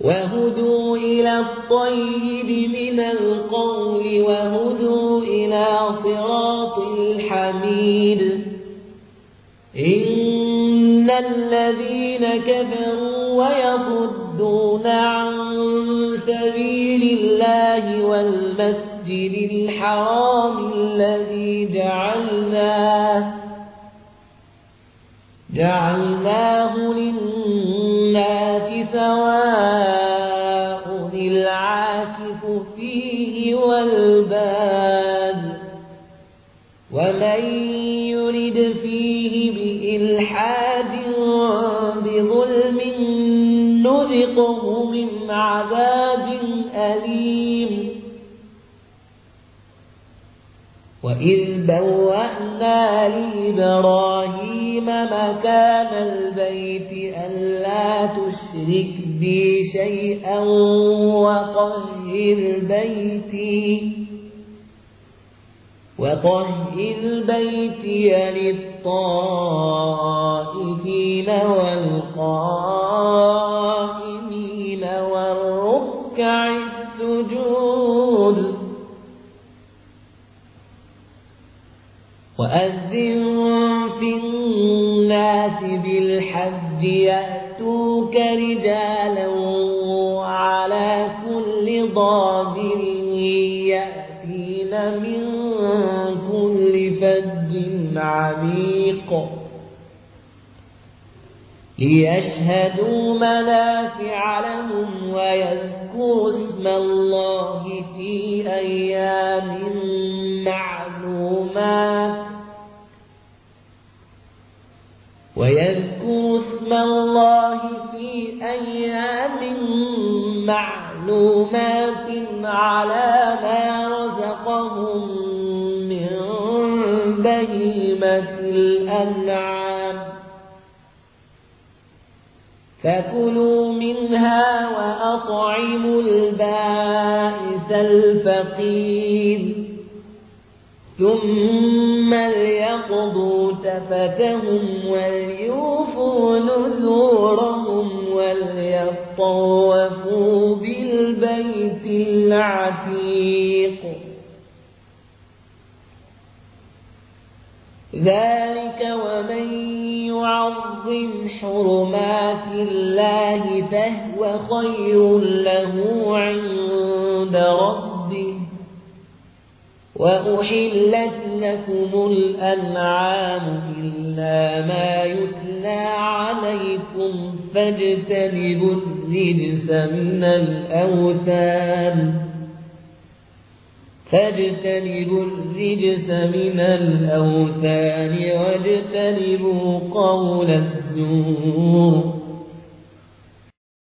وهدوا إلى الطيب من القول وهدوا إلى صراط الحميد. إن الذين كفروا ويصدون عن سبيل الله والمسجد الحرام الذي جعلناه للناس سواء العاكف فيه والباد ومن يرد فيه بإلحاد بظلم نذقه من عذاب أليم. وإذ بوأنا لإبراهيم مكان البيت ألا تشرك بي شيئا وطهر بيتي للطائفين والقائمين والركع السجود. وأذن في الناس بالحج يأتوك رجالا وعلى كل ضامر يأتين من كل فج عميق ليشهدوا منافع لهم ويذكروا اسم الله في أيام معلومات على ما رزقهم من بهيمة الأنعام فكلوا منها وأطعموا البائس الفقير ثم ليقضوا تفتهم وليوفوا نذورهم وليطوفوا بالبيت العتيق. ذلك ومن يعظم حرمات الله فهو خير له عند ربه. وأحلت لكم الأنعام إلا ما يتلى عليكم فاجتنبوا الرجس من الأوثان واجتنبوا قول الزور.